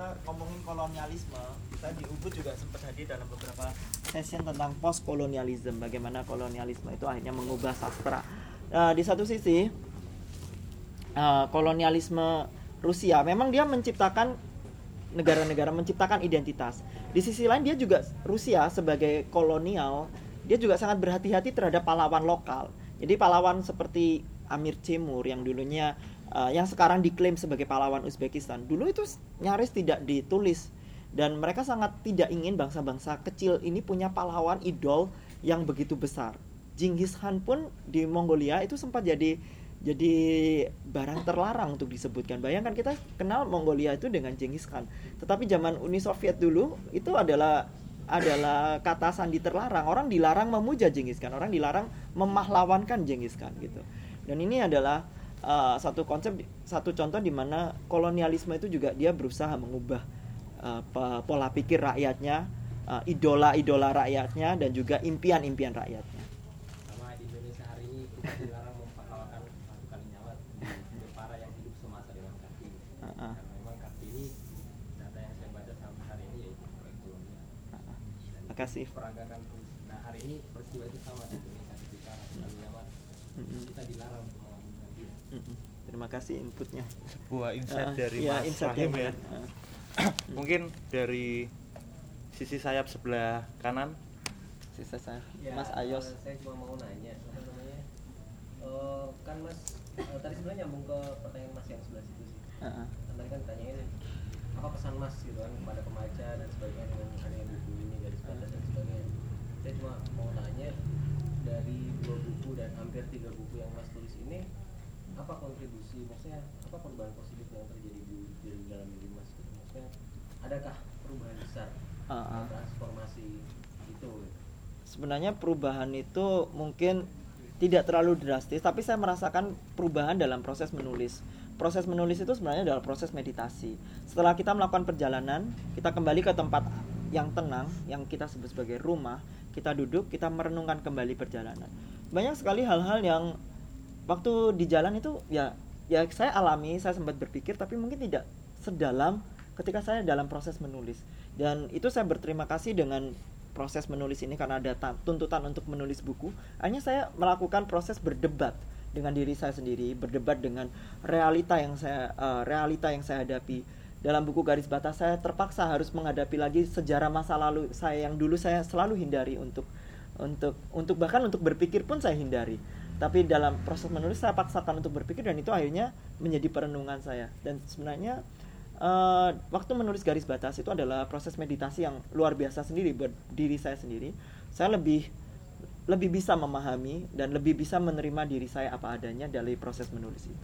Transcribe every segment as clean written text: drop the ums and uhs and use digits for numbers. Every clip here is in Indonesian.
kita ngomongin kolonialisme, kita di Ubud juga sempat hadir dalam beberapa session tentang post kolonialisme, bagaimana kolonialisme itu akhirnya mengubah sastra. Di satu sisi kolonialisme Rusia memang dia menciptakan negara-negara, menciptakan identitas. Di sisi lain dia juga, Rusia sebagai kolonial, dia juga sangat berhati-hati terhadap pahlawan lokal. Jadi pahlawan seperti Amir Temur yang dulunya yang sekarang diklaim sebagai pahlawan Uzbekistan, dulu itu nyaris tidak ditulis, dan mereka sangat tidak ingin bangsa-bangsa kecil ini punya pahlawan idol yang begitu besar. Genghis Khan pun di Mongolia itu sempat jadi barang terlarang untuk disebutkan. Bayangkan kita kenal Mongolia itu dengan Genghis Khan, tetapi zaman Uni Soviet dulu itu adalah kata sandi terlarang. Orang dilarang memuja Genghis Khan, orang dilarang memahlawankan Genghis Khan gitu. Dan ini adalah satu contoh di mana kolonialisme itu juga dia berusaha mengubah pola pikir rakyatnya, idola rakyatnya, dan juga impian-impian rakyatnya. Sama di Indonesia hari ini kita dilarang mempahlawakan pasukan nyawa para yang hidup semasa dengan Kartini. Karena memang Kartini, data yang saya baca sampai hari ini yaitu proyek kolonial. Terima kasih. Peragakan terus. Nah hari ini peristiwa itu sama di Indonesia ketika pasukan nyawa kita dilarang untuk melakukan dia. Terima kasih inputnya. Sebuah insight dari Mas Rahim ya. Mungkin dari sisi sayap sebelah kanan, Sisa saya, Ya, Mas Ayos. Saya cuma mau nanya, kan Mas tadi sebenarnya nyambung ke pertanyaan Mas yang sebelah situ sih. Kan tadi kan ditanyain apa pesan Mas gitu kan kepada pembaca dan sebagainya dengan adanya buku ini, garis batas dan sebagainya. Saya cuma mau tanya, dari 2 buku dan hampir 3 buku yang Mas tulis ini, apa kontribusi, maksudnya apa perubahan positif yang terjadi di dalam diri Mas gitu? Maksudnya adakah perubahan besar, transformasi itu? Sebenarnya perubahan itu mungkin tidak terlalu drastis, tapi saya merasakan perubahan dalam proses menulis. Proses menulis itu sebenarnya adalah proses meditasi. Setelah kita melakukan perjalanan, kita kembali ke tempat yang tenang, yang kita sebut sebagai rumah. Kita duduk, kita merenungkan kembali perjalanan. Banyak sekali hal-hal yang waktu di jalan itu ya saya alami, saya sempat berpikir, tapi mungkin tidak sedalam ketika saya dalam proses menulis. Dan itu saya berterima kasih dengan proses menulis ini, karena ada tuntutan untuk menulis buku. Akhirnya saya melakukan proses berdebat dengan diri saya sendiri, berdebat dengan realita yang saya hadapi. Dalam buku Garis Batas, saya terpaksa harus menghadapi lagi sejarah masa lalu saya yang dulu saya selalu hindari untuk bahkan untuk berpikir pun saya hindari. Tapi dalam proses menulis saya paksakan untuk berpikir, dan itu akhirnya menjadi perenungan saya. Dan sebenarnya waktu menulis Garis Batas itu adalah proses meditasi yang luar biasa sendiri buat diri saya sendiri. Saya lebih bisa memahami dan lebih bisa menerima diri saya apa adanya dari proses menulis itu.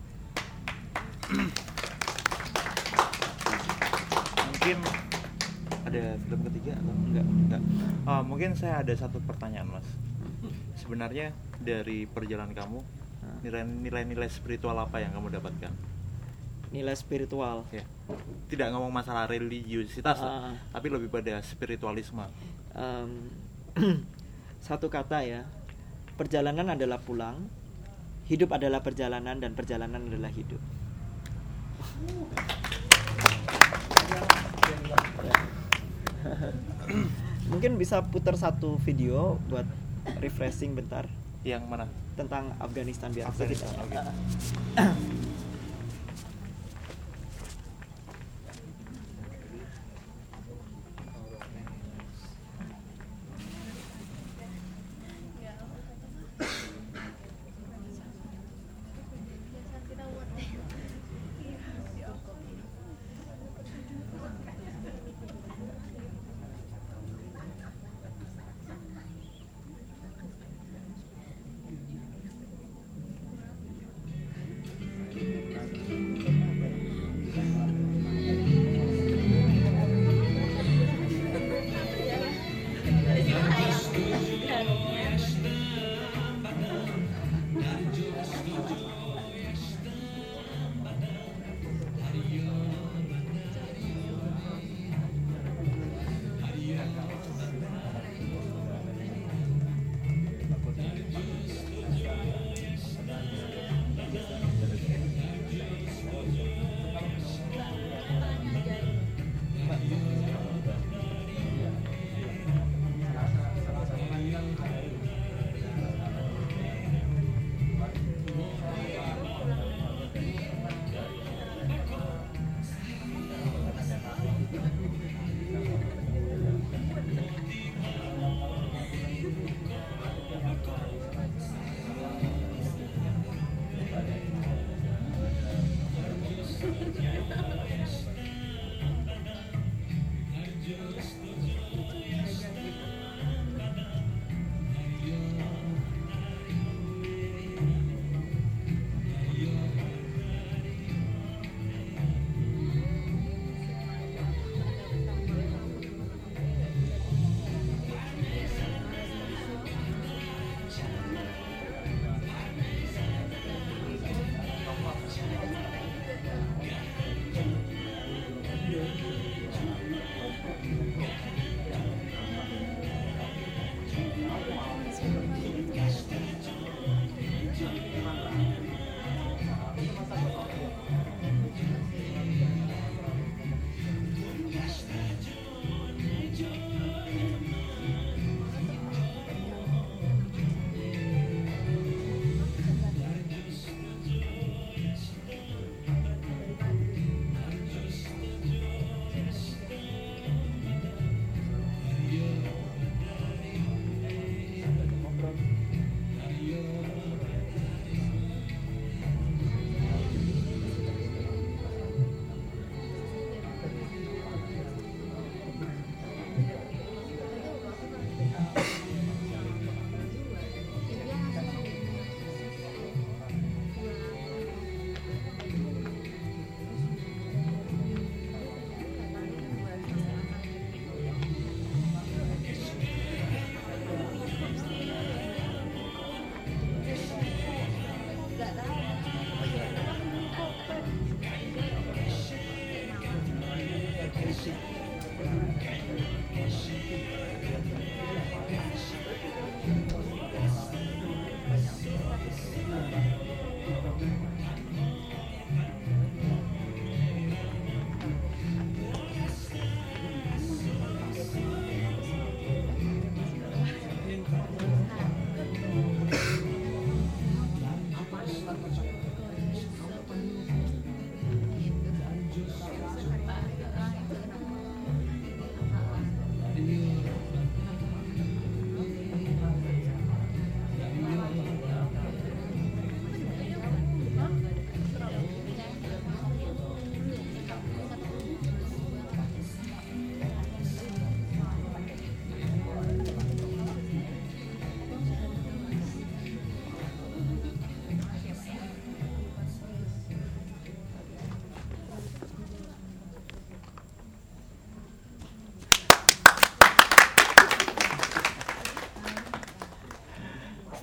mungkin ada film ketiga atau enggak? Mungkin saya ada satu pertanyaan, Mas. Sebenarnya dari perjalanan kamu, nilai-nilai spiritual apa yang kamu dapatkan? Nilai spiritual Ya. Tidak ngomong masalah religiusitas, tapi lebih pada spiritualisme. Satu kata ya, perjalanan adalah pulang, hidup adalah perjalanan, dan perjalanan adalah hidup. Mungkin bisa putar satu video buat refreshing bentar. Yang mana? Tentang Afghanistan biar Afghanistan, kita. okay.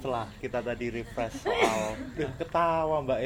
setelah kita tadi refresh soal ketawa Mbak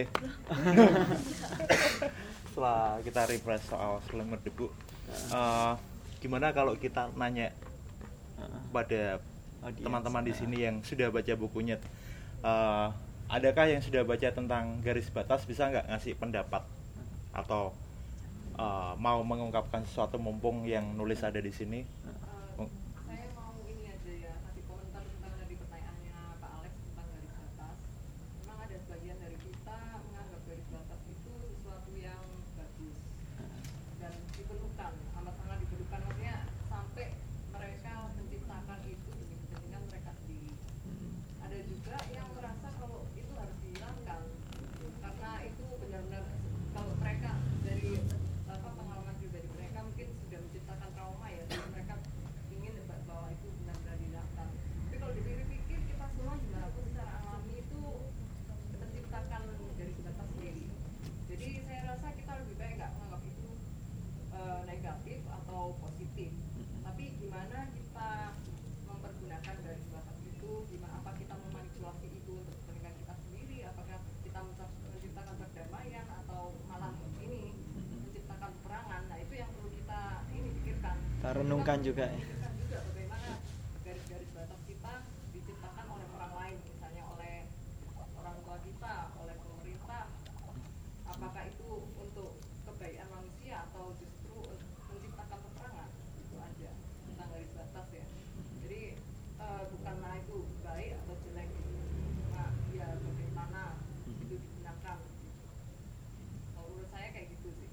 setelah kita refresh soal Selamat Debu, gimana kalau kita nanya pada teman-teman di sini yang sudah baca bukunya, adakah yang sudah baca tentang Garis Batas, bisa nggak ngasih pendapat atau mau mengungkapkan sesuatu mumpung yang nulis ada di sini? Saya mau ini aja ya, kasih komentar tentang tadi pertanyaannya Pak Alex tentang garis batas. Memang ada sebagian dari kita menganggap garis batas itu sesuatu yang bagus dan diperlukan, amat sangat diperlukan, maksudnya sampai mereka menciptakan itu demi kepentingan mereka sendiri. Ada juga yang merasa kalau itu harus dihilangkan karena itu benar-benar, kalau mereka dari pengalaman pribadi mereka mungkin sudah menciptakan trauma ya, jadi mereka ingin bahwa itu benar-benar dihilangkan. Tapi kalau dipikir-pikir, kita semua juga aku secara alami itu menciptakan garis batas sendiri. Jadi saya rasa kita lebih baik nggak menganggap itu negatif atau positif, tapi gimana kita mempergunakan garis batas itu, gimana, apa kita memanipulasi itu untuk kepentingan kita sendiri, apakah kita menciptakan perdamaian atau malah ini menciptakan peperangan. Nah itu yang perlu kita ini pikirkan. Kita renungkan juga ya. Pikirkan juga bagaimana garis-garis batas kita diciptakan oleh orang lain, misalnya oleh orang tua kita, oleh pemerintah. Apakah itu untuk kebaikan manusia atau justru menciptakan peperangan? Itu aja tentang garis batas ya. Jadi bukanlah itu baik atau jelek, cuma ya bagaimana itu digunakan. Kalau menurut saya kayak gitu sih.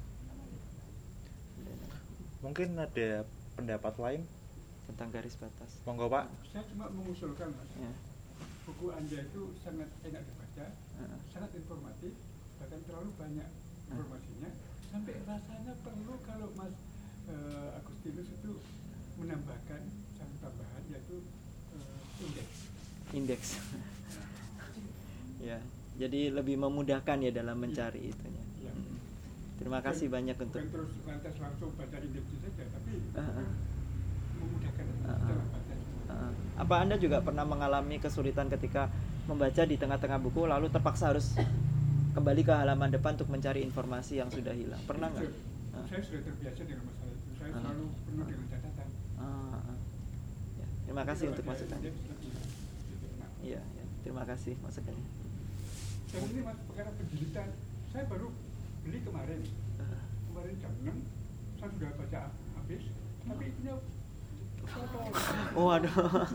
Mungkin ada pendapat lain Tentang garis batas. monggo Pak. Saya cuma mengusulkan Mas, Ya. buku Anda itu sangat enak dibaca, sangat informatif, bahkan terlalu banyak informasinya, sampai rasanya perlu kalau Mas Agustinus itu menambahkan satu tambahan, yaitu indeks. Indeks. Ya, jadi lebih memudahkan ya dalam mencari itunya. Ya. Terima kasih banyak untuk Bukan terus lantas langsung baca indeks saja, tapi memudahkan dalam baca. Apa Anda juga pernah mengalami kesulitan ketika membaca di tengah-tengah buku lalu terpaksa harus kembali ke halaman depan untuk mencari informasi yang sudah hilang? Pernah nggak? Saya sudah terbiasa dengan masalah itu. Saya selalu penuh dengan catatan. Ya, terima kasih untuk masukannya. Indeks lebih enak. Iya, ya, terima kasih masukannya. Dan ini Mas, perkara penjelitan, saya baru beli kemarin jam 6, saya sudah baca habis, tapi itunya foto. Oh aduh.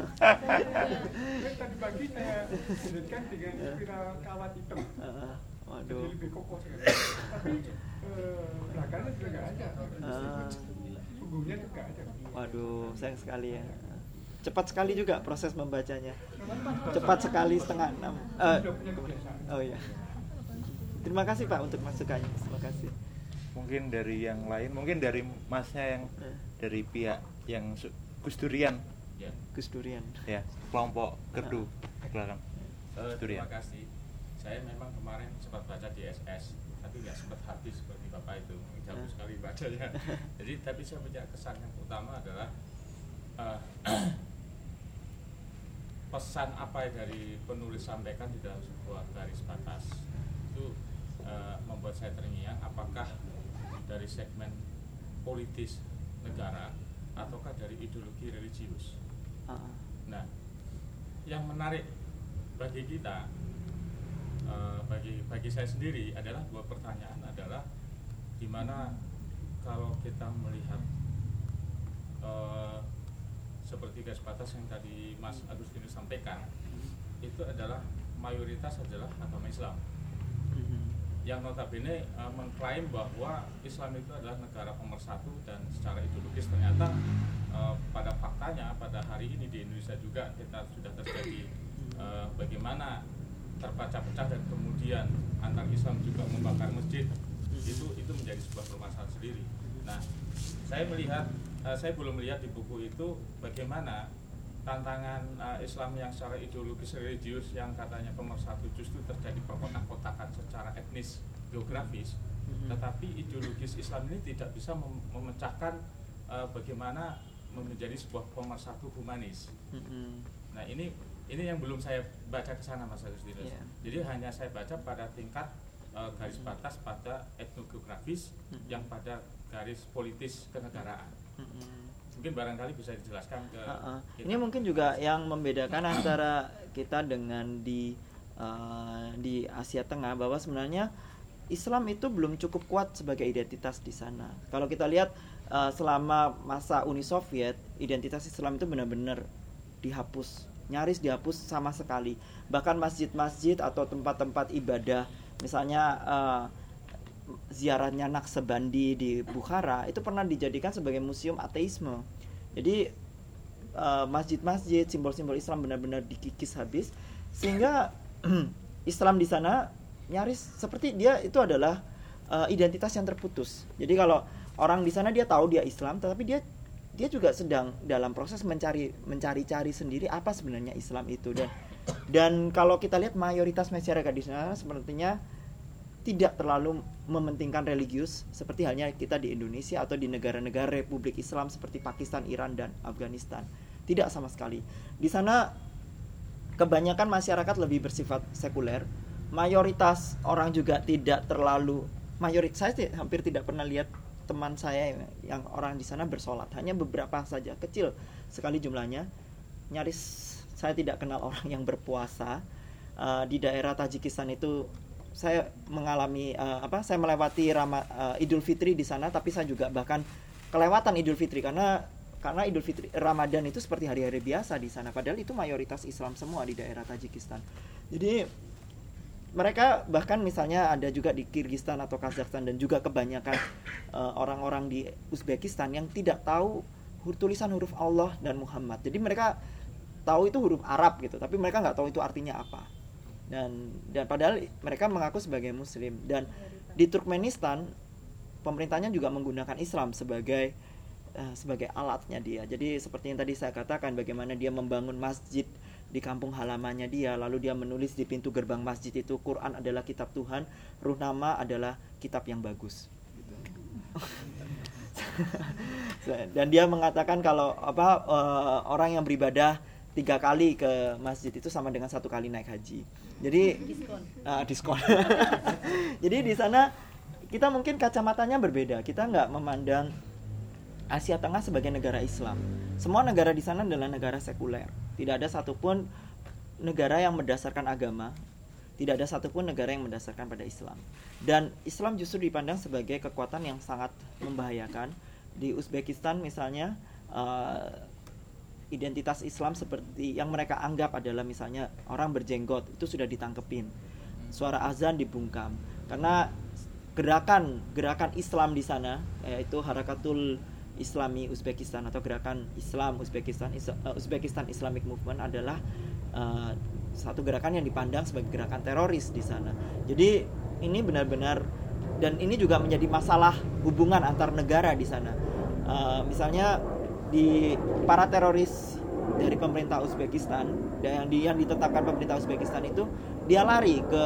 Tadi pagi saya jadikan dengan spiral kawat hitam, Waduh. jadi lebih kokoh sekali. Tapi belakangnya sudah nggak ada, punggungnya juga nggak ada. Waduh, sayang sekali ya. Cepat sekali juga proses membacanya. Cepat sekali 5:30. Sudah punya kebiasaan. Oh iya. Terima kasih Pak untuk masukannya. Terima kasih. Mungkin dari yang lain, mungkin dari Masnya yang dari pihak yang Gus Durian Ya. Gus Durian. ya, kelompok Gerdu belakang. Terima kasih. Saya memang kemarin sempat baca di SS, tapi nggak sempat habis seperti Bapak itu, jauh sekali bacanya. Jadi tapi saya punya kesan yang utama adalah pesan apa yang dari penulis sampaikan di dalam sebuah garis batas itu membuat saya terngiang, apakah dari segmen politis negara ataukah dari ideologi religius. Nah, yang menarik bagi kita, bagi saya sendiri adalah dua pertanyaan adalah gimana kalau kita melihat seperti garis batas yang tadi Mas Agustinus sampaikan, itu adalah mayoritas adalah agama Islam yang notabene mengklaim bahwa Islam itu adalah negara pemersatu, dan secara ideologis ternyata pada faktanya pada hari ini di Indonesia juga kita sudah terjadi bagaimana terpecah-pecah dan kemudian antar Islam juga membakar masjid. Itu menjadi sebuah permasalahan sendiri. Nah, saya belum melihat di buku itu bagaimana tantangan Islam yang secara ideologis religius yang katanya pemersatu justru terjadi perkotak-kotakan secara etnis geografis, tetapi ideologis Islam ini tidak bisa memecahkan bagaimana menjadi sebuah pemersatu humanis. Nah, ini ini yang belum saya baca ke sana Mas Agustinus. Yeah. Jadi hanya saya baca pada tingkat garis batas pada etnogeografis yang pada garis politis kenegaraan. Mungkin barangkali bisa dijelaskan ke kita. Ini mungkin juga yang membedakan antara kita dengan di Asia Tengah, bahwa sebenarnya Islam itu belum cukup kuat sebagai identitas di sana. Kalau kita lihat selama masa Uni Soviet, identitas Islam itu benar-benar dihapus, nyaris dihapus sama sekali. Bahkan masjid-masjid atau tempat-tempat ibadah, misalnya ziarahnya Naqsabandi di Bukhara, itu pernah dijadikan sebagai museum ateisme. Jadi masjid-masjid, simbol-simbol Islam benar-benar dikikis habis, sehingga Islam di sana nyaris seperti dia itu adalah identitas yang terputus. Jadi kalau orang di sana dia tahu dia Islam, tetapi dia juga sedang dalam proses mencari-cari sendiri apa sebenarnya Islam itu. Dan kalau kita lihat mayoritas masyarakat di sana sepertinya tidak terlalu mementingkan religius seperti halnya kita di Indonesia atau di negara-negara Republik Islam seperti Pakistan, Iran, dan Afghanistan. Tidak sama sekali. Di sana kebanyakan masyarakat lebih bersifat sekuler. Mayoritas orang juga tidak terlalu, saya hampir tidak pernah lihat teman saya yang orang di sana bersolat. Hanya beberapa saja, kecil sekali jumlahnya. Nyaris saya tidak kenal orang yang berpuasa. Di daerah Tajikistan itu saya mengalami saya melewati Idul Fitri di sana, tapi saya juga bahkan kelewatan Idul Fitri karena Idul Fitri Ramadan itu seperti hari-hari biasa di sana, padahal itu mayoritas Islam semua di daerah Tajikistan. Jadi mereka bahkan misalnya ada juga di Kyrgyzstan atau Kazakhstan, dan juga kebanyakan orang-orang di Uzbekistan yang tidak tahu tulisan huruf Allah dan Muhammad. Jadi mereka tahu itu huruf Arab gitu, tapi mereka nggak tahu itu artinya apa. Dan padahal mereka mengaku sebagai Muslim. Dan di Turkmenistan pemerintahnya juga menggunakan Islam sebagai alatnya dia. Jadi seperti yang tadi saya katakan, bagaimana dia membangun masjid di kampung halamannya dia, lalu dia menulis di pintu gerbang masjid itu, Quran adalah kitab Tuhan, Ruhnama adalah kitab yang bagus. Dan dia mengatakan kalau orang yang beribadah 3 kali ke masjid itu sama dengan 1 kali naik haji. Jadi diskon. Jadi di sana kita mungkin kacamatanya berbeda. Kita nggak memandang Asia Tengah sebagai negara Islam. Semua negara di sana adalah negara sekuler. Tidak ada satupun negara yang berdasarkan agama. Tidak ada satupun negara yang berdasarkan pada Islam. Dan Islam justru dipandang sebagai kekuatan yang sangat membahayakan. Di Uzbekistan misalnya, identitas Islam seperti yang mereka anggap adalah misalnya orang berjenggot itu sudah ditangkepin, suara azan dibungkam, karena gerakan Islam di sana, yaitu Harakatul Islami Uzbekistan atau gerakan Islam Uzbekistan Islamic Movement adalah satu gerakan yang dipandang sebagai gerakan teroris di sana. Jadi ini benar-benar, dan ini juga menjadi masalah hubungan antar negara di sana. Misalnya di para teroris dari pemerintah Uzbekistan yang ditetapkan pemerintah Uzbekistan itu, dia lari ke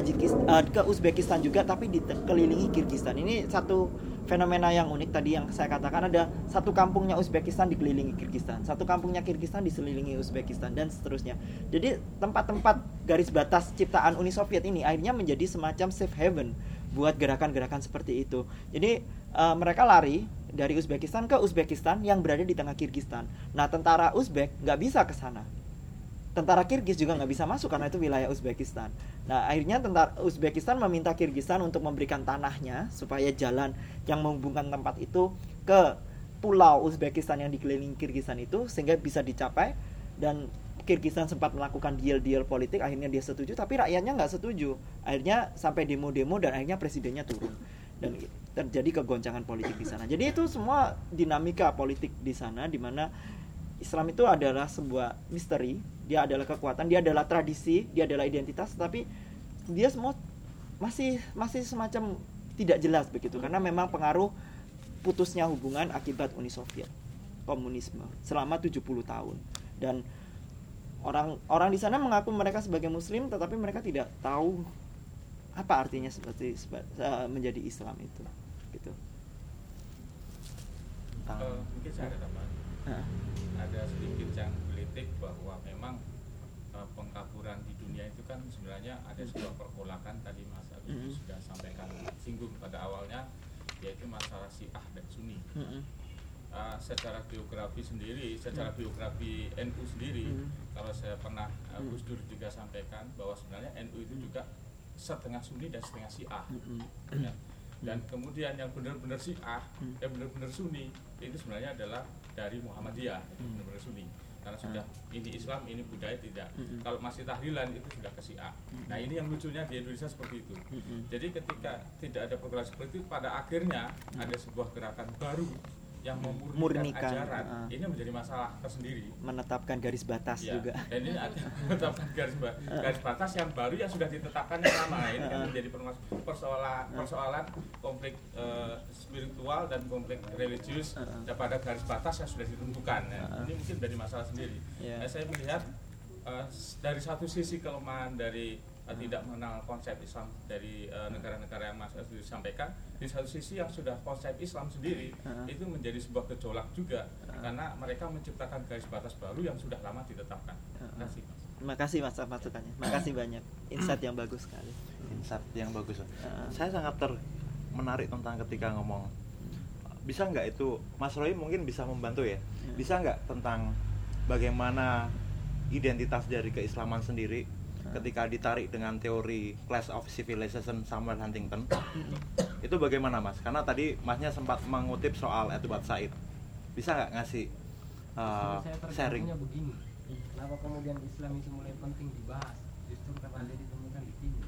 ke Uzbekistan juga, tapi dikelilingi Kyrgyzstan. Ini satu fenomena yang unik tadi yang saya katakan, ada satu kampungnya Uzbekistan dikelilingi Kyrgyzstan, satu kampungnya Kyrgyzstan diselilingi Uzbekistan, dan seterusnya. Jadi tempat-tempat garis batas ciptaan Uni Soviet ini akhirnya menjadi semacam safe haven buat gerakan-gerakan seperti itu. Jadi mereka lari dari Uzbekistan ke Uzbekistan yang berada di tengah Kyrgyzstan. Nah, tentara Uzbek nggak bisa ke sana. Tentara Kyrgyz juga nggak bisa masuk karena itu wilayah Uzbekistan. Nah, akhirnya tentara Uzbekistan meminta Kyrgyzstan untuk memberikan tanahnya supaya jalan yang menghubungkan tempat itu ke pulau Uzbekistan yang dikelilingi Kyrgyzstan itu sehingga bisa dicapai. Dan Kyrgyzstan sempat melakukan deal politik, akhirnya dia setuju, tapi rakyatnya nggak setuju. Akhirnya sampai demo-demo dan akhirnya presidennya turun. Dan terjadi kegoncangan politik di sana. Jadi itu semua dinamika politik di sana, di mana Islam itu adalah sebuah misteri, dia adalah kekuatan, dia adalah tradisi, dia adalah identitas, tapi dia semua masih semacam tidak jelas begitu, karena memang pengaruh putusnya hubungan akibat Uni Soviet, komunisme selama 70 tahun. Dan orang di sana mengaku mereka sebagai Muslim, tetapi mereka tidak tahu apa artinya seperti menjadi Islam itu, gitu. Mungkin saya ada tambahan. Ada sedikit yang gelitik bahwa memang pengkaburan di dunia itu kan sebenarnya ada sebuah pergolakan tadi Mas Agus sudah sampaikan singgung pada awalnya, yaitu masalah Syiah dan Sunni. Secara biografi sendiri, secara biografi NU sendiri, kalau saya pernah Gus Dur juga sampaikan bahwa sebenarnya NU itu juga setengah Sunni dan setengah Syiah. Ya. Dan kemudian yang benar-benar Syiah, yang benar-benar Sunni itu sebenarnya adalah dari Muhammadiyah, benar-benar Sunni. Karena sudah ini Islam, ini budaya tidak. Kalau masih tahlilan itu sudah ke Syiah. Nah ini yang lucunya di Indonesia seperti itu. Jadi ketika tidak ada pergolakan seperti itu, pada akhirnya ada sebuah gerakan baru yang memurnikan ajaran. Ini menjadi masalah tersendiri. Menetapkan garis batas juga. Dan ini ada menetapkan garis batas yang baru yang sudah ditetapkan yang lama. Ini kan menjadi persoalan konflik spiritual dan konflik religius pada garis batas yang sudah ditentukan. Ini mungkin dari masalah sendiri. Saya melihat dari satu sisi kelemahan dari tidak mengenal konsep Islam dari negara-negara yang Mas Agus sampaikan, di satu sisi yang sudah konsep Islam sendiri itu menjadi sebuah gejolak juga karena mereka menciptakan garis batas baru yang sudah lama ditetapkan. Terima kasih Mas. Terima kasih Mas masukannya. Terima kasih banyak. Insight yang bagus sekali. Insight yang bagus. Saya sangat menarik tentang ketika ngomong bisa nggak itu Mas Roy mungkin bisa membantu ya. Bisa nggak tentang bagaimana identitas dari keislaman sendiri ketika ditarik dengan teori Clash of Civilization Samuel Huntington itu bagaimana Mas? Karena tadi Masnya sempat mengutip soal Edward Said. Bisa nggak ngasih sharing? Begini, kenapa kemudian Islam itu mulai penting dibahas? Justru karena dia ditemukan di timur.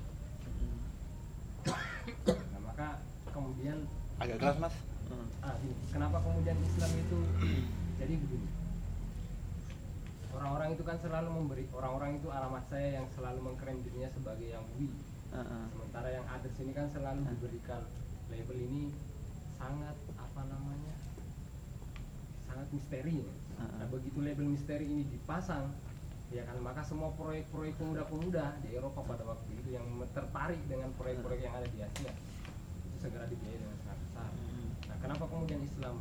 Nah maka kemudian agak keras Mas. Kenapa kemudian Islam itu jadi begini? Orang-orang itu kan selalu memberi, orang-orang itu alamat saya yang selalu mengklaim dirinya sebagai yang wi. Sementara yang ada sini kan selalu diberikan label ini sangat sangat misteri. Nah begitu label misteri ini dipasang, ya kan maka semua proyek-proyek pemuda-pemuda di Eropa pada waktu itu yang tertarik dengan proyek-proyek yang ada di Asia itu segera dibiayai dengan sangat besar. Nah kenapa kemudian Islam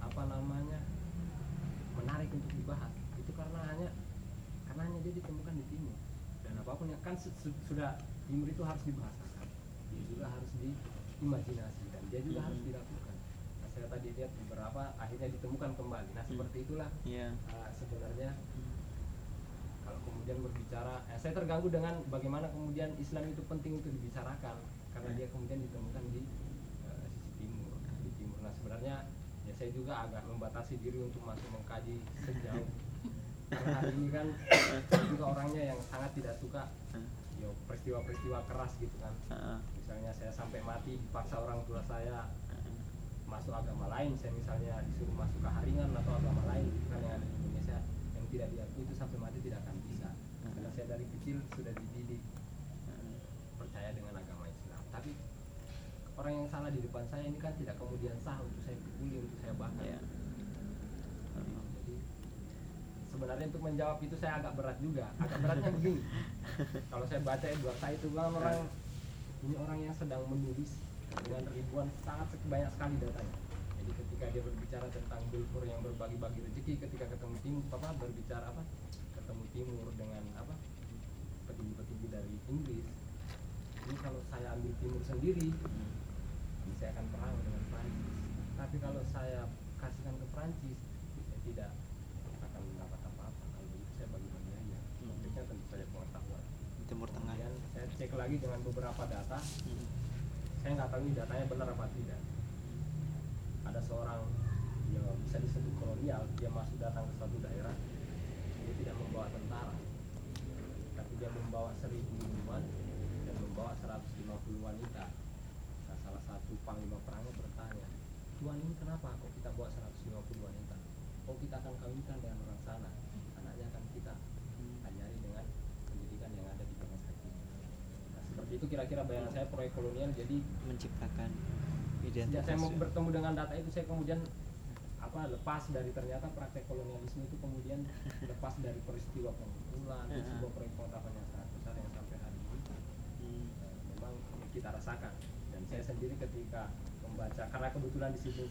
menarik untuk dibahas? Itu karena hanya dia ditemukan di timur, dan apapun yang kan sudah timur itu harus dibahasakan, dia juga harus diimajinasi, dan dia juga harus dilakukan. Nah saya tadi lihat beberapa akhirnya ditemukan kembali. Nah seperti itulah sebenarnya kalau kemudian berbicara, saya terganggu dengan bagaimana kemudian Islam itu penting untuk dibicarakan karena dia kemudian ditemukan di sisi timur. Nah sebenarnya ya saya juga agak membatasi diri untuk masuk mengkaji sejauh karena hari ini kan juga orangnya yang sangat tidak suka peristiwa-peristiwa keras gitu kan. Misalnya saya sampai mati dipaksa orang tua saya masuk agama lain, saya misalnya disuruh masuk keharingan atau agama lain kan yang ada di Indonesia yang tidak diakui, itu sampai mati tidak akan bisa karena saya dari kecil sudah dididik percaya dengan agama Islam. Tapi orang yang salah di depan saya ini kan tidak kemudian sah untuk saya pukuli, untuk saya bakar. Jadi sebenarnya untuk menjawab itu saya agak berat juga. Agak beratnya begini, kalau saya baca Edward Said itu kan orang yang sedang menulis dengan ribuan, sangat banyak sekali datanya. Jadi ketika dia berbicara tentang Balfour yang berbagi-bagi rezeki, ketika ketemu timur, ketemu timur dengan petinggi-petinggi dari Inggris. Ini kalau saya ambil timur sendiri, saya akan perang dengan Prancis. Tapi kalau saya kasihkan ke Prancis, saya tidak akan mendapat apa-apa. Kalau begitu saya bagi-bagi aja. Konfliknya tentu saja pengetahuan. Timur Tengah. Kemudian saya cek lagi dengan beberapa data. Saya nggak tahu ini datanya benar apa tidak. Ada seorang yang bisa disebut kolonial, dia masuk datang ke suatu daerah, dia tidak membawa tentara, tapi dia membawa 1.000 minuman dan membawa 150 wanita. Nah, salah satu panglima perangnya bertanya, "Tuan, ini kenapa kok kita bawa 150 wanita? Kok kita akan kawinkan dengan orang sana? Anaknya akan kita ajari dengan pendidikan yang ada di bangsa kita." Nah, seperti itu kira-kira bayangan saya proyek kolonial. Jadi menciptakan sejak identitas. saya bertemu dengan data itu, saya kemudian lepas dari ternyata praktek kolonialisme itu kemudian lepas dari peristiwa pengumpulan, sebuah proyek pengetahuan yang sangat besar yang sampai hari ini memang kita rasakan. Dan saya sendiri ketika membaca, karena kebetulan disiplin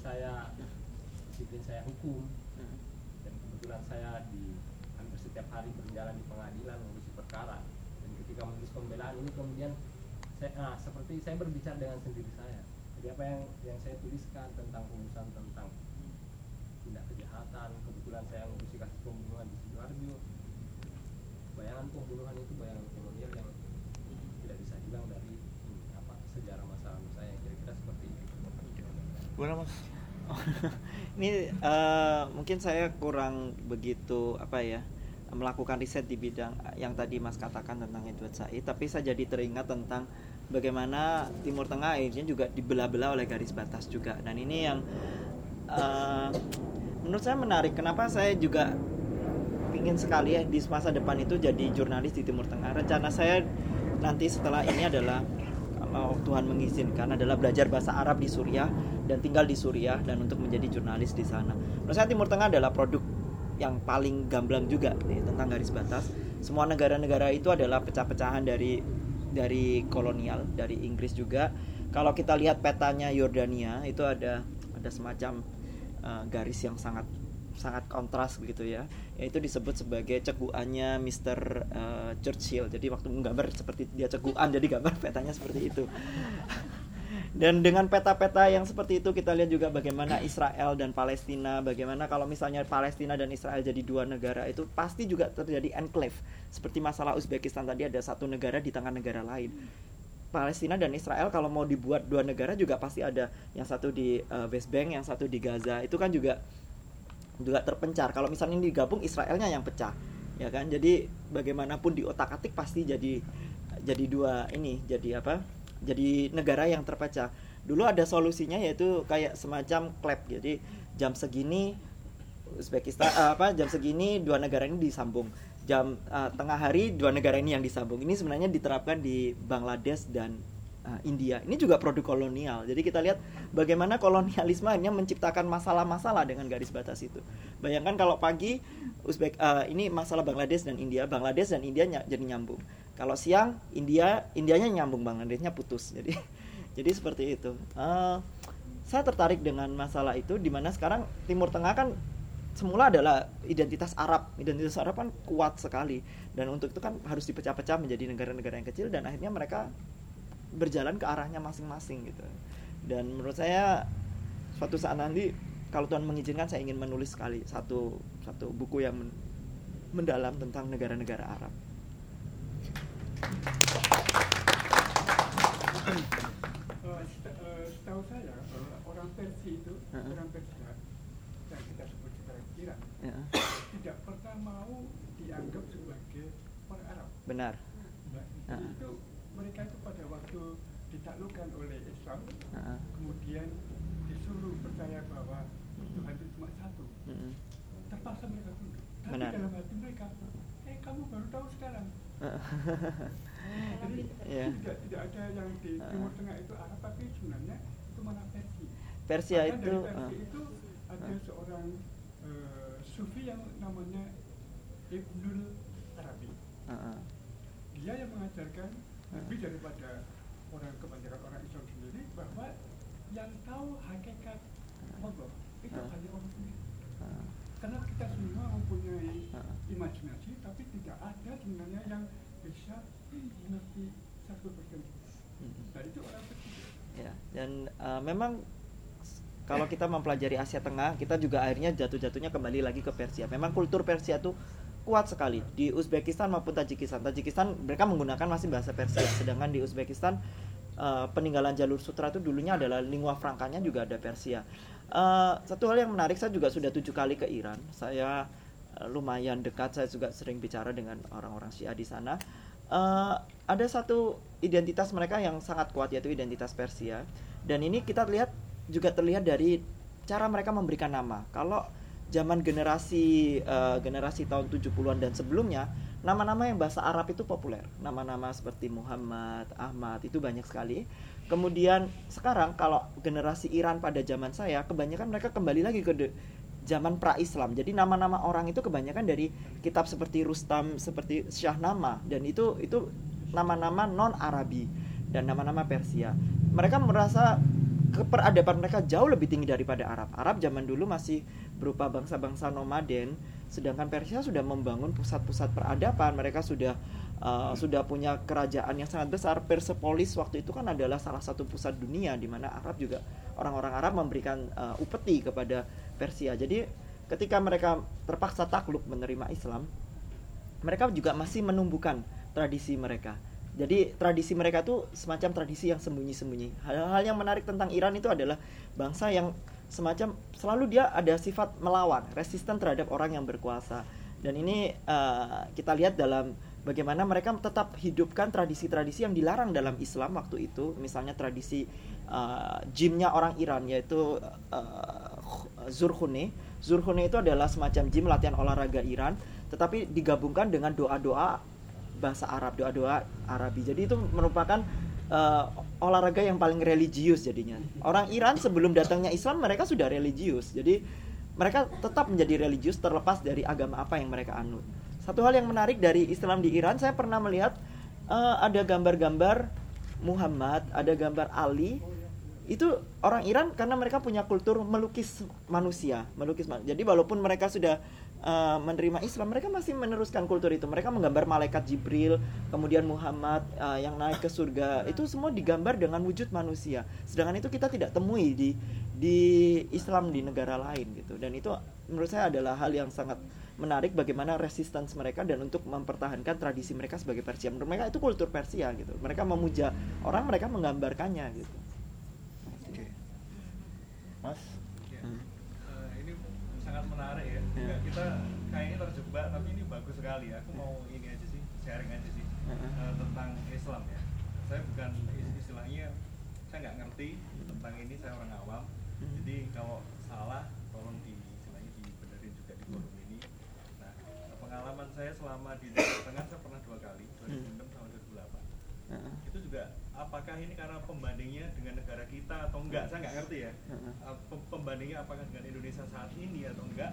saya hukum, dan kebetulan saya di hampir setiap hari berjalan di pengadilan mengurusi perkara sekarang. Dan ketika menulis pembelaan ini kemudian seperti saya berbicara dengan sendiri saya. Jadi apa yang saya tuliskan tentang urusan tentang tindak kejahatan, kebetulan saya ngurusi kasus pembunuhan di Sidoarjo. Bayangan pembunuhan itu bayangan kolonial yang tidak bisa hilang dari sejarah masa lalu saya, kira-kira seperti itu. Gimana Mas? Ini mungkin saya kurang begitu melakukan riset di bidang yang tadi Mas katakan tentang Edward Said, tapi saya jadi teringat tentang bagaimana Timur Tengah akhirnya juga dibelah-belah oleh garis batas juga. Dan ini yang menurut saya menarik. Kenapa saya juga ingin sekali di masa depan itu jadi jurnalis di Timur Tengah. Rencana saya nanti setelah ini adalah, kalau Tuhan mengizinkan, adalah belajar bahasa Arab di Suriah dan tinggal di Suriah dan untuk menjadi jurnalis di sana. Menurut saya Timur Tengah adalah produk yang paling gamblang juga tentang garis batas. Semua negara-negara itu adalah pecah-pecahan dari kolonial, dari Inggris juga. Kalau kita lihat petanya Yordania itu ada semacam garis yang sangat kontras begitu ya. Yaitu disebut sebagai ceguannya Mr. Churchill. Jadi waktu menggambar seperti dia ceguan, jadi gambar petanya seperti itu. Dan dengan peta-peta yang seperti itu kita lihat juga bagaimana Israel dan Palestina, bagaimana kalau misalnya Palestina dan Israel jadi dua negara, itu pasti juga terjadi enclave. Seperti masalah Uzbekistan tadi, ada satu negara di tengah negara lain. Palestina dan Israel kalau mau dibuat dua negara juga pasti ada yang satu di West Bank, yang satu di Gaza. Itu kan juga terpencar. Kalau misalnya ini digabung, Israelnya yang pecah, ya kan? Jadi bagaimanapun di otak-atik pasti jadi dua ini, jadi negara yang terpecah. Dulu ada solusinya, yaitu kayak semacam klep. Jadi jam segini Uzbekistan jam segini dua negara ini disambung. Jam tengah hari dua negara ini yang disambung. Ini sebenarnya diterapkan di Bangladesh dan India. Ini juga produk kolonial. Jadi kita lihat bagaimana kolonialisme hanya menciptakan masalah-masalah dengan garis batas itu. Bayangkan kalau pagi ini masalah Bangladesh dan India jadi nyambung. Kalau siang Indianya nyambung, Bangladeshnya putus. Jadi seperti itu. Saya tertarik dengan masalah itu, di mana sekarang Timur Tengah kan semula adalah identitas Arab. Identitas Arab kan kuat sekali, dan untuk itu kan harus dipecah-pecah menjadi negara-negara yang kecil, dan akhirnya mereka berjalan ke arahnya masing-masing gitu. Dan menurut saya suatu saat nanti kalau Tuhan mengizinkan, saya ingin menulis sekali satu buku yang mendalam tentang negara-negara Arab. Setahu saya orang Persia itu, orang Persia yang kita sebut sekarang Iran, tidak pernah mau dianggap sebagai orang Arab. Benar. Itu mereka itu pada waktu ditaklukkan oleh Islam, kemudian disuruh percaya bahwa Tuhan itu cuma satu, terpaksa mereka tunduk. Tapi benar. Dalam hati mereka, kamu baru tahu sekarang. Jadi tidak ada yang di Timur Tengah itu Arab, tapi sebenarnya itu malah Persia. Itu dari Persia itu ada seorang sufi yang namanya Ibnul Arabi. Dia yang mengajarkan lebih daripada kebanyakan orang Islam sendiri, bahwa yang tahu hakikat Allah itu hanya Allah sendiri. Karena kita semua mempunyai imajinasi, tapi tidak ada sebenarnya yang bisa mengerti 100%. Dan itu orang Persia. Ya, dan memang kalau kita mempelajari Asia Tengah, kita juga akhirnya jatuhnya kembali lagi ke Persia. Memang kultur Persia itu kuat sekali di Uzbekistan maupun Tajikistan. Mereka menggunakan masih bahasa Persia, sedangkan di Uzbekistan peninggalan jalur sutra itu dulunya adalah lingua francanya juga ada Persia. Satu hal yang menarik, saya juga sudah 7 kali ke Iran. Saya lumayan dekat, saya juga sering bicara dengan orang-orang Syiah di sana. Ada satu identitas mereka yang sangat kuat, yaitu identitas Persia. Dan ini kita juga terlihat dari cara mereka memberikan nama. Kalau zaman generasi tahun 70-an dan sebelumnya, nama-nama yang bahasa Arab itu populer. Nama-nama seperti Muhammad, Ahmad itu banyak sekali. Kemudian sekarang kalau generasi Iran pada zaman saya, kebanyakan mereka kembali lagi ke zaman pra-Islam. Jadi nama-nama orang itu kebanyakan dari kitab seperti Rustam, seperti Syahnamah, dan itu nama-nama non-Arabi dan nama-nama Persia. Mereka merasa keperadaban mereka jauh lebih tinggi daripada Arab. Arab zaman dulu masih berupa bangsa-bangsa nomaden, sedangkan Persia sudah membangun pusat-pusat peradaban. Mereka sudah sudah punya kerajaan yang sangat besar. Persepolis waktu itu kan adalah salah satu pusat dunia di mana Arab juga, orang-orang Arab memberikan upeti kepada Persia. Jadi ketika mereka terpaksa takluk menerima Islam, mereka juga masih menumbuhkan tradisi mereka. Jadi tradisi mereka itu semacam tradisi yang sembunyi-sembunyi. Hal-hal yang menarik tentang Iran itu adalah bangsa yang semacam selalu dia ada sifat melawan, resisten terhadap orang yang berkuasa. Dan ini kita lihat dalam bagaimana mereka tetap hidupkan tradisi-tradisi yang dilarang dalam Islam waktu itu. Misalnya tradisi gymnya orang Iran, yaitu Zurkhune. Zurkhune itu adalah semacam gym latihan olahraga Iran, tetapi digabungkan dengan doa-doa bahasa Arab, doa-doa Arabi. Jadi itu merupakan olahraga yang paling religius jadinya. Orang Iran sebelum datangnya Islam mereka sudah religius. Jadi mereka tetap menjadi religius terlepas dari agama apa yang mereka anut. Satu hal yang menarik dari Islam di Iran, saya pernah melihat ada gambar-gambar Muhammad, ada gambar Ali. Itu orang Iran karena mereka punya kultur melukis manusia. Jadi walaupun mereka sudah menerima Islam, mereka masih meneruskan kultur itu. Mereka menggambar malaikat Jibril, kemudian Muhammad yang naik ke surga. Itu semua digambar dengan wujud manusia. Sedangkan itu kita tidak temui di Islam di negara lain gitu. Dan itu menurut saya adalah hal yang sangat menarik, bagaimana resistance mereka dan untuk mempertahankan tradisi mereka sebagai Persia. Menurut mereka itu kultur Persia gitu. Mereka memuja orang, mereka menggambarkannya gitu. Oke. Mas? Ini sangat menarik ya. Kita kayaknya terjebak, tapi ini bagus sekali. Aku mau ini aja sih, sharing aja sih tentang Islam ya. Saya bukan istilahnya, saya nggak ngerti tentang ini, saya orang awam. Jadi kalau salah, tolong istilahnya dibenerin juga di forum ini. Nah, pengalaman saya selama di Timur Tengah, saya pernah 2 kali, 2006 sama 2008. Itu juga apakah ini karena pembandingnya dengan negara kita atau enggak, saya nggak ngerti ya. Pembandingnya apakah dengan Indonesia saat ini atau enggak.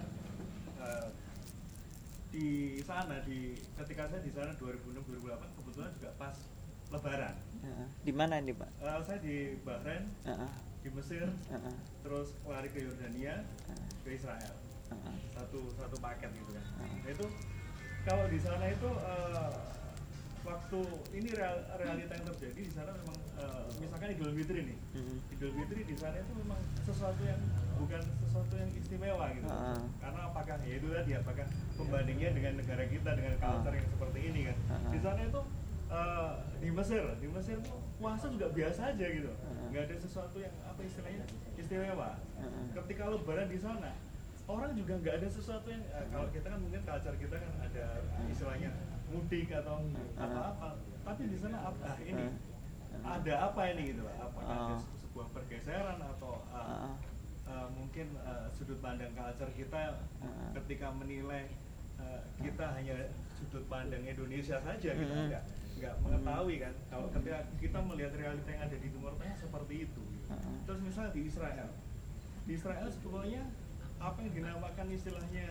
Di sana, ketika saya di sana 2006-2008 kebetulan juga pas Lebaran. Di mana ini Pak? Saya di Bahrain, di Mesir, terus lari ke Yordania, ke Israel. Satu paket gitu kan. Nah itu kalau di sana itu waktu ini realita yang terjadi di sana memang misalkan Idul Fitri nih. Idul Fitri di sana itu memang sesuatu yang bukan sesuatu yang istimewa gitu. Karena apakah ya itu tadi, apakah pembandingnya dengan negara kita dengan culture yang seperti ini kan. Di sana itu di Mesir tuh puasa juga biasa aja gitu. Nggak ada sesuatu yang apa istilahnya istimewa. Ketika Lebaran di sana orang juga nggak ada sesuatu yang kalau kita kan mungkin culture kita kan ada istilahnya mudik atau apa-apa, tapi di sana ini ada apa ini gitu, apakah ada sebuah pergeseran atau mungkin sudut pandang culture kita ketika menilai kita hanya sudut pandang Indonesia saja, kita nggak mengetahui kan kalau ketika kita melihat realita yang ada di Timur Tengah seperti itu. Terus misalnya di Israel sebetulnya apa yang dinamakan istilahnya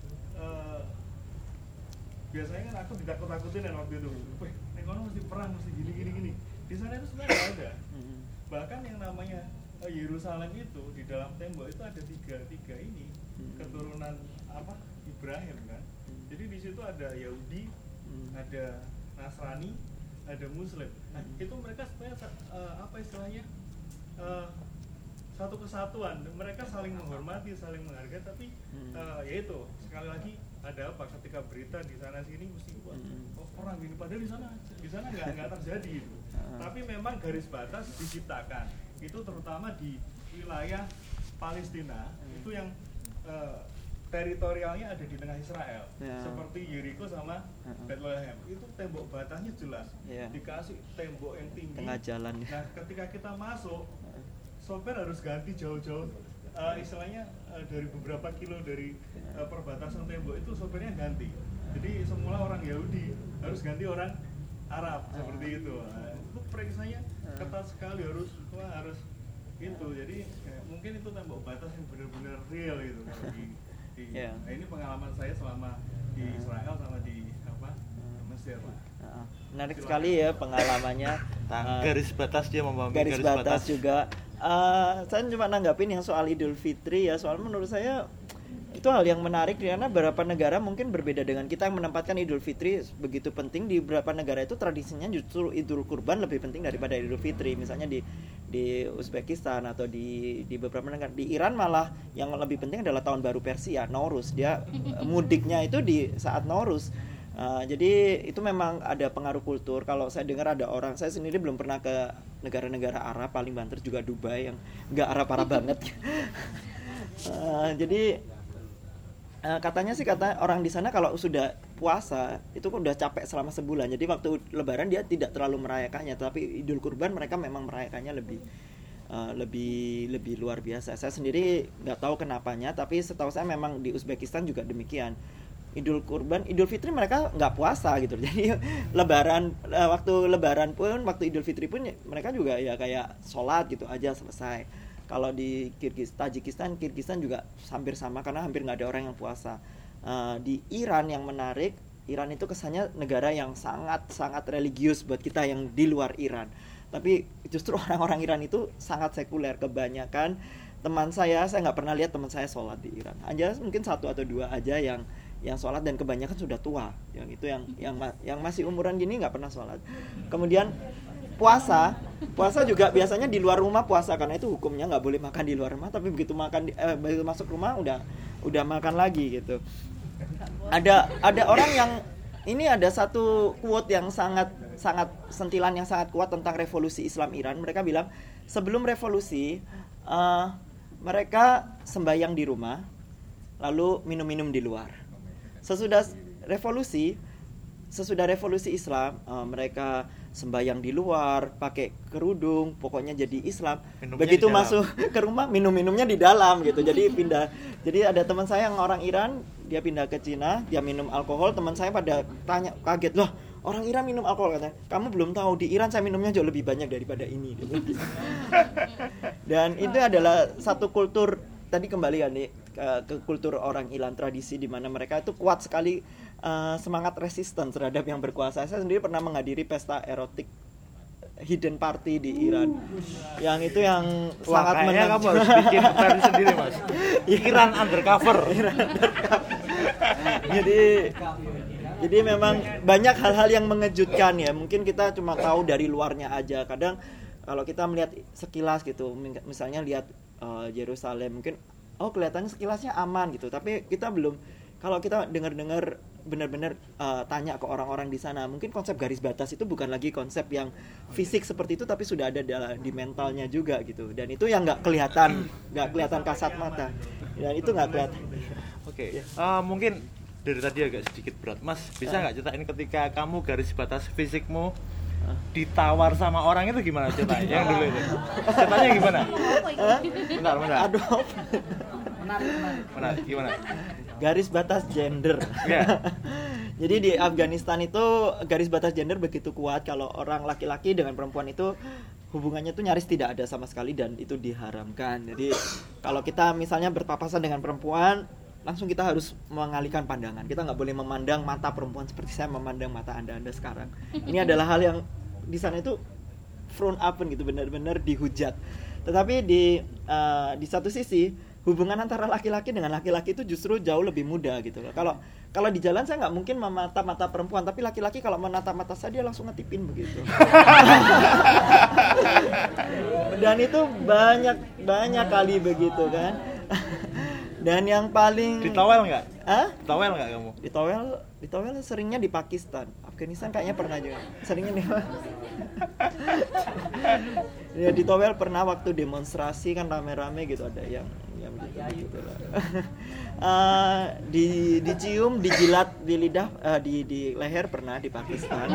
biasanya kan aku ditakut-takutin kan waktu itu, nih kono mesti perang, mesti gini. Di sana itu sebenarnya nggak ada. Bahkan yang namanya Yerusalem itu di dalam tembok itu ada tiga ini keturunan apa Ibrahim kan. Jadi di situ ada Yahudi, ada Nasrani, ada Muslim. Nah, itu mereka sebenarnya apa istilahnya satu kesatuan. Mereka saling menghormati, saling menghargai, tapi yaitu sekali lagi ada apa ketika berita di sana sini mesti perang gini, padahal di sana nggak terjadi itu. Tapi memang garis batas diciptakan itu terutama di wilayah Palestina itu yang teritorialnya ada di tengah Israel, seperti Jericho sama Bethlehem. Itu tembok batasnya jelas, dikasih tembok yang tinggi tengah jalan. Nah ketika kita masuk, sopir harus ganti jauh-jauh istilahnya dari beberapa kilo dari perbatasan tembok itu sopirnya ganti. Jadi semula orang Yahudi harus ganti orang Arab seperti itu. Itu periksanya ketat sekali, harus itu. Jadi mungkin itu tembok batas yang benar-benar real gitu kalau nah ini pengalaman saya selama di Israel sama di Mesir lah. Menarik sekali ya pengalamannya. Garis batas dia memahami garis batas juga. Saya cuma nanggapin yang soal Idul Fitri ya, soal menurut saya itu hal yang menarik karena beberapa negara mungkin berbeda dengan kita yang menempatkan Idul Fitri begitu penting. Di beberapa negara itu tradisinya justru Idul Kurban lebih penting daripada Idul Fitri. Misalnya di Uzbekistan atau di beberapa negara. Di Iran malah yang lebih penting adalah tahun baru Persia, Nowruz. Dia mudiknya itu di saat Nowruz. Jadi itu memang ada pengaruh kultur. Kalau saya dengar ada orang, saya sendiri belum pernah ke negara-negara Arab, paling banter juga Dubai yang nggak Arab-Arab banget. Jadi katanya orang di sana kalau sudah puasa itu udah capek selama sebulan. Jadi waktu Lebaran dia tidak terlalu merayakannya, tapi Idul Kurban mereka memang merayakannya lebih luar biasa. Saya sendiri nggak tahu kenapanya, tapi setahu saya memang di Uzbekistan juga demikian. Idul Fitri mereka nggak puasa gitu. Jadi waktu Lebaran pun, waktu Idul Fitri pun mereka juga ya kayak sholat gitu aja selesai. Kalau di Tajikistan juga hampir sama karena hampir nggak ada orang yang puasa. Di Iran yang menarik, Iran itu kesannya negara yang sangat religius buat kita yang di luar Iran. Tapi justru orang-orang Iran itu sangat sekuler. Kebanyakan teman saya nggak pernah lihat teman saya sholat di Iran. Hanya mungkin 1 atau 2 aja yang sholat, dan kebanyakan sudah tua. Yang itu yang masih umuran gini nggak pernah sholat. Kemudian puasa juga biasanya di luar rumah puasa karena itu hukumnya nggak boleh makan di luar rumah, tapi begitu begitu masuk rumah udah makan lagi gitu. Ada orang yang ini ada satu quote yang sangat sentilan yang sangat kuat tentang revolusi Islam Iran. Mereka bilang sebelum revolusi mereka sembahyang di rumah lalu minum di luar. Sesudah revolusi Islam mereka sembahyang di luar, pakai kerudung, pokoknya jadi Islam. Minumnya begitu masuk ke rumah minumnya di dalam gitu. Jadi pindah. Jadi ada teman saya yang orang Iran, dia pindah ke Cina, dia minum alkohol. Teman saya pada tanya kaget, "Loh, orang Iran minum alkohol?" Katanya. "Kamu belum tahu, di Iran saya minumnya jauh lebih banyak daripada ini." Dan itu adalah satu kultur, tadi kembali kan nih ke kultur orang Iran, tradisi di mana mereka itu kuat sekali semangat resisten terhadap yang berkuasa. Saya sendiri pernah menghadiri pesta erotik hidden party di Iran. Yang itu yang sangat menakjubkan. Kamu harus bikin party sendiri, Mas. Iran undercover. Jadi memang banyak hal-hal yang mengejutkan ya. Mungkin kita cuma tahu dari luarnya aja. Kadang kalau kita melihat sekilas gitu, misalnya lihat Yerusalem, mungkin kelihatannya sekilasnya aman gitu, tapi kita belum. Kalau kita dengar benar-benar tanya ke orang-orang di sana, mungkin konsep garis batas itu bukan lagi konsep yang fisik seperti itu, tapi sudah ada di mentalnya juga gitu. Dan itu yang nggak kelihatan kasat mata. Dan itu nggak kelihatan. Oke. Mungkin dari tadi agak sedikit berat, Mas. Bisa nggak ceritain ketika kamu garis batas fisikmu ditawar sama orang itu gimana ceritanya? Yang dulu itu. Ceritanya gimana? Benar. Aduh. Menarik. Gimana? Garis batas gender. Yeah. Jadi di Afghanistan itu garis batas gender begitu kuat, kalau orang laki-laki dengan perempuan itu hubungannya tuh nyaris tidak ada sama sekali dan itu diharamkan. Jadi kalau kita misalnya berpapasan dengan perempuan, langsung kita harus mengalihkan pandangan. Kita nggak boleh memandang mata perempuan seperti saya memandang mata anda sekarang. Ini adalah hal yang di sana itu frown open gitu, benar-benar dihujat. Tetapi di satu sisi hubungan antara laki-laki dengan laki-laki itu justru jauh lebih mudah gitu loh. Kalau di jalan saya nggak mungkin memata mata perempuan, tapi laki-laki kalau menatap mata saya dia langsung ngetipin begitu. Dan itu banyak kali begitu kan. Dan yang paling ditowel nggak? Ditowel nggak kamu? Ditowel seringnya di Pakistan. Afghanistan kayaknya pernah juga. Seringnya nih. Ya ditowel pernah waktu demonstrasi kan rame-rame gitu, ada yang gitu lah. Dicium, dijilat di lidah, di leher pernah di Pakistan.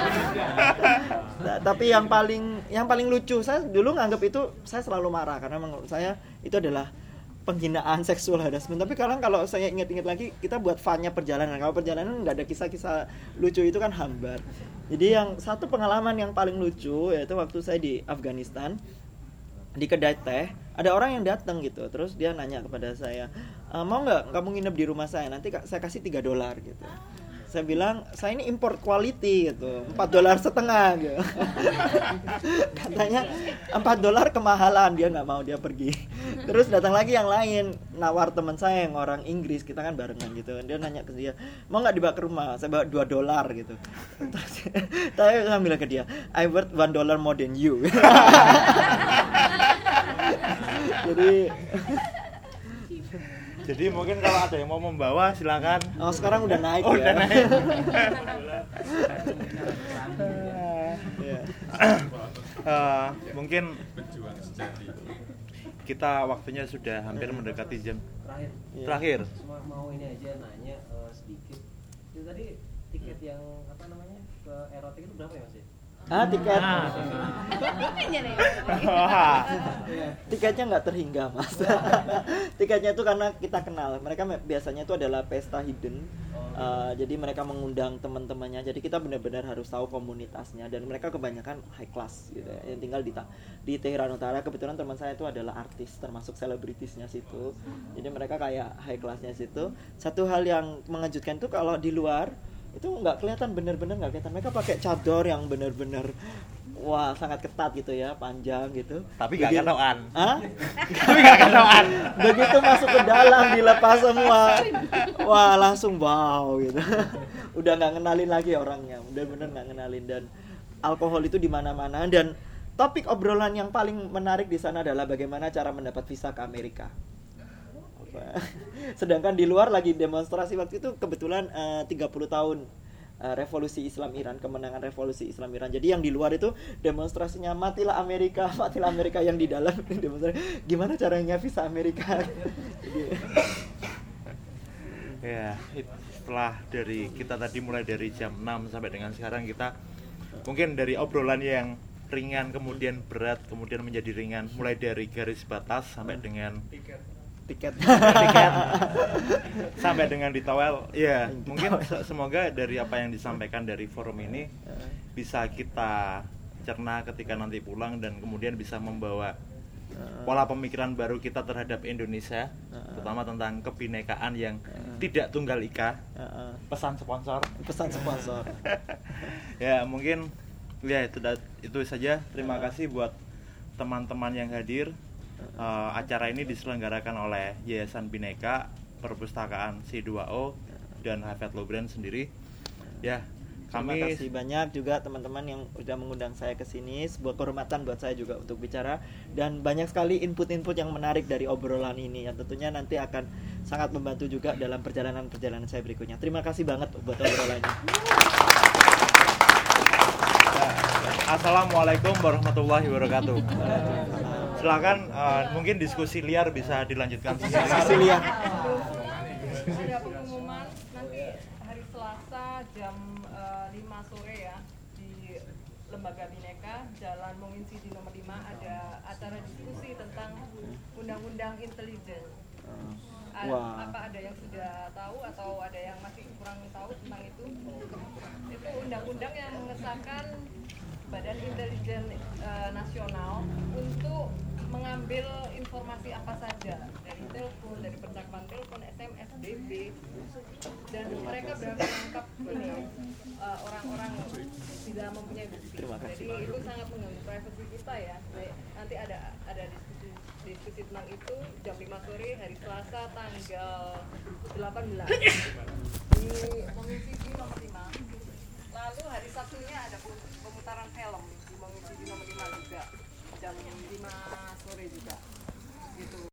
Tapi yang paling lucu, saya dulu nganggap itu, saya selalu marah karena menurut saya itu adalah penghinaan seksual harassment. Tapi kalau saya ingat-ingat lagi, kita buat fun-nya perjalanan. Kalau perjalanan nggak ada kisah-kisah lucu itu kan hambar. Jadi yang satu pengalaman yang paling lucu yaitu waktu saya di Afghanistan, di kedai teh ada orang yang datang gitu, terus dia nanya kepada saya, mau nggak kamu nginep di rumah saya, nanti saya kasih $3 gitu. Saya bilang, saya ini import quality gitu, $4.50 gitu. Katanya $4 kemahalan, dia nggak mau, dia pergi. Terus datang lagi yang lain, nawar teman saya yang orang Inggris, kita kan barengan gitu. Dia nanya ke dia, mau nggak dibawa ke rumah? Saya bawa $2 gitu. Terus saya bilang ke dia, I worth $1 more than you. Jadi mungkin kalau ada yang mau membawa silakan. Oh, sekarang udah naik ya. Udah naik. Mungkin Berjuang sejati. kita waktunya sudah hampir mendekati jam terakhir. terakhir. Cuma mau ini aja nanya sedikit. Itu tadi tiket yang apa namanya ke erotik itu berapa ya Mas? Tiket. Wah. Tiketnya nggak terhingga, Mas. Tiketnya itu karena kita kenal. Mereka biasanya itu adalah pesta hidden. Jadi mereka mengundang teman-temannya. Jadi kita benar-benar harus tahu komunitasnya, dan mereka kebanyakan high class gitu ya. Yang tinggal di Tehran Utara. Kebetulan teman saya itu adalah artis, termasuk selebritisnya situ. Jadi mereka kayak high classnya situ. Satu hal yang mengejutkan itu kalau di luar itu nggak kelihatan, bener-bener nggak kelihatan. Mereka pakai cador yang bener-bener wah sangat ketat gitu ya, panjang gitu. Tapi nggak ketokan. Tapi nggak ketokan. Begitu masuk ke dalam dilepas semua, wah langsung wow gitu. Udah nggak kenalin lagi orangnya, bener-bener nggak kenalin. Dan alkohol itu di mana-mana, dan topik obrolan yang paling menarik di sana adalah bagaimana cara mendapat visa ke Amerika. Sedangkan di luar lagi demonstrasi waktu itu kebetulan 30 tahun revolusi Islam Iran, kemenangan revolusi Islam Iran. Jadi yang di luar itu demonstrasinya matilah Amerika, yang di dalam demonstrasi gimana caranya visa Amerika. Ya, setelah dari kita tadi mulai dari jam 6 sampai dengan sekarang, kita mungkin dari obrolan yang ringan kemudian berat kemudian menjadi ringan, mulai dari garis batas sampai dengan tiket sampai dengan ditawel. Ya, mungkin semoga dari apa yang disampaikan dari forum ini bisa kita cerna ketika nanti pulang, dan kemudian bisa membawa pola pemikiran baru kita terhadap Indonesia, terutama tentang kebinekaan yang tidak tunggal ika. Pesan sponsor. Ya, mungkin ya itu saja. Terima kasih buat teman-teman yang hadir. Acara ini diselenggarakan oleh Yayasan Bhinneka, Perpustakaan C2O, dan Hafid Lobren sendiri. Ya, terima kasih banyak juga teman-teman yang udah mengundang saya ke sini. Sebuah kehormatan buat saya juga untuk bicara, dan banyak sekali input-input yang menarik dari obrolan ini yang tentunya nanti akan sangat membantu juga dalam perjalanan saya berikutnya. Terima kasih banget buat obrolannya. Assalamualaikum warahmatullahi wabarakatuh. Silakan, mungkin diskusi liar bisa dilanjutkan. Diskusi liar. Ada pengumuman nanti hari Selasa jam 5 sore ya, di Lembaga Bhinneka, Jalan Monginsi di nomor 5, ada acara diskusi tentang undang-undang intelijen. Apa ada yang sudah tahu atau ada yang masih kurang tahu tentang itu? Itu undang-undang yang mengesahkan Badan Intelijen Nasional untuk mengambil informasi apa saja dari telepon, dari percakapan telepon, SMS, BB, dan mereka berhasil menangkap orang-orang tidak mempunyai bukti. Jadi itu sangat mengganggu privasi kita ya. Nanti ada diskusi tentang itu jam 5 sore hari Selasa tanggal 18 di Monginsi di nomor 5. Lalu hari Sabtunya ada pemutaran film di Monginsi di nomor 5 juga jam 5 sore juga gitu.